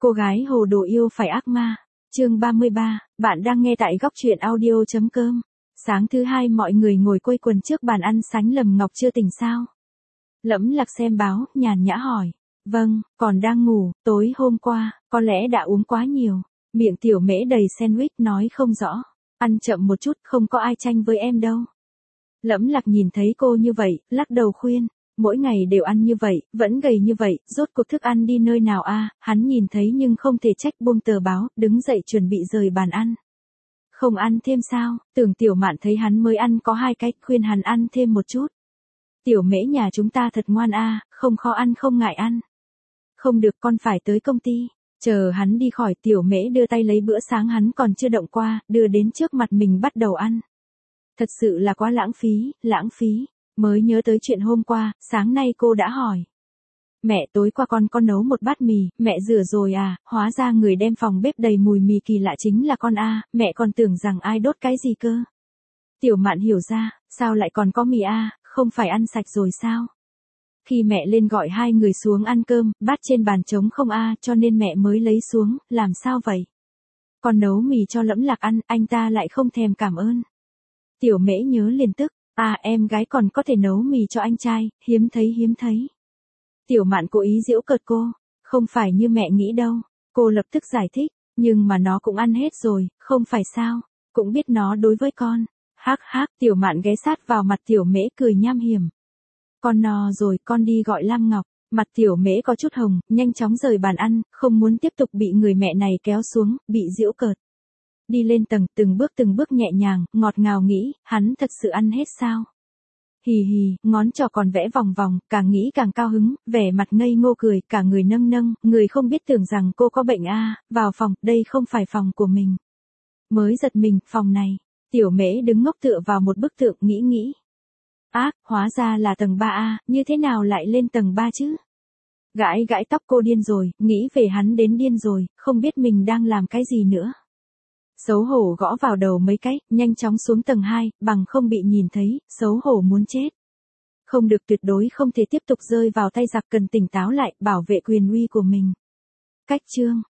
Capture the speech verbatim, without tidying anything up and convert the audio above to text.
Cô gái hồ đồ yêu phải ác ma. Chương ba mươi ba, bạn đang nghe tại góc truyện audio.com. Sáng thứ hai mọi người ngồi quây quần trước bàn ăn sánh Lâm Ngọc chưa tỉnh sao? Lẫm Lạc xem báo, nhàn nhã hỏi. Vâng, còn đang ngủ, tối hôm qua, có lẽ đã uống quá nhiều. Miệng Tiểu Mễ đầy sandwich nói không rõ. Ăn chậm một chút, không có ai tranh với em đâu. Lẫm Lạc nhìn thấy cô như vậy, lắc đầu khuyên. Mỗi ngày đều ăn như vậy, vẫn gầy như vậy, rốt cuộc thức ăn đi nơi nào a? Hắn nhìn thấy nhưng không thể trách, buông tờ báo, đứng dậy chuẩn bị rời bàn ăn. Không ăn thêm sao? Tưởng Tiểu Mạn thấy hắn mới ăn có hai cái, khuyên hắn ăn thêm một chút. Tiểu Mễ nhà chúng ta thật ngoan a, không khó ăn không ngại ăn. Không được, con phải tới công ty. Chờ hắn đi khỏi, Tiểu Mễ đưa tay lấy bữa sáng hắn còn chưa động qua, đưa đến trước mặt mình bắt đầu ăn. Thật sự là quá lãng phí, lãng phí. Mới nhớ tới chuyện hôm qua, sáng nay cô đã hỏi. Mẹ, tối qua con con nấu một bát mì, mẹ rửa rồi à? Hóa ra người đem phòng bếp đầy mùi mì kỳ lạ chính là con a, mẹ còn tưởng rằng ai đốt cái gì cơ. Tiểu Mạn hiểu ra, sao lại còn có mì a, không phải ăn sạch rồi sao? Khi mẹ lên gọi hai người xuống ăn cơm, bát trên bàn trống không a, cho nên mẹ mới lấy xuống, làm sao vậy? Con nấu mì cho Lẫm Lạc ăn, anh ta lại không thèm cảm ơn. Tiểu Mễ nhớ liền tức. À, em gái còn có thể nấu mì cho anh trai, hiếm thấy hiếm thấy. Tiểu Mạn cố ý giễu cợt cô, không phải như mẹ nghĩ đâu. Cô lập tức giải thích, nhưng mà nó cũng ăn hết rồi, không phải sao, cũng biết nó đối với con. Hắc hắc, Tiểu Mạn ghé sát vào mặt Tiểu Mễ cười nham hiểm. Con no rồi, con đi gọi Lam Ngọc. Mặt Tiểu Mễ có chút hồng, nhanh chóng rời bàn ăn, không muốn tiếp tục bị người mẹ này kéo xuống, bị giễu cợt. Đi lên tầng, từng bước từng bước nhẹ nhàng, ngọt ngào nghĩ, hắn thật sự ăn hết sao? Hì hì, ngón trỏ còn vẽ vòng vòng, càng nghĩ càng cao hứng, vẻ mặt ngây ngô cười, cả người nâng nâng, người không biết tưởng rằng cô có bệnh a, vào phòng, đây không phải phòng của mình. Mới giật mình, phòng này, Tiểu Mễ đứng ngốc tựa vào một bức tượng nghĩ nghĩ. Ác, hóa ra là tầng ba a, như thế nào lại lên tầng ba chứ? Gãi gãi tóc cô điên rồi, nghĩ về hắn đến điên rồi, không biết mình đang làm cái gì nữa. Xấu hổ gõ vào đầu mấy cái, nhanh chóng xuống tầng hai, bằng không bị nhìn thấy, xấu hổ muốn chết. Không được, tuyệt đối không thể tiếp tục rơi vào tay giặc, cần tỉnh táo lại, bảo vệ quyền uy của mình. Cách chương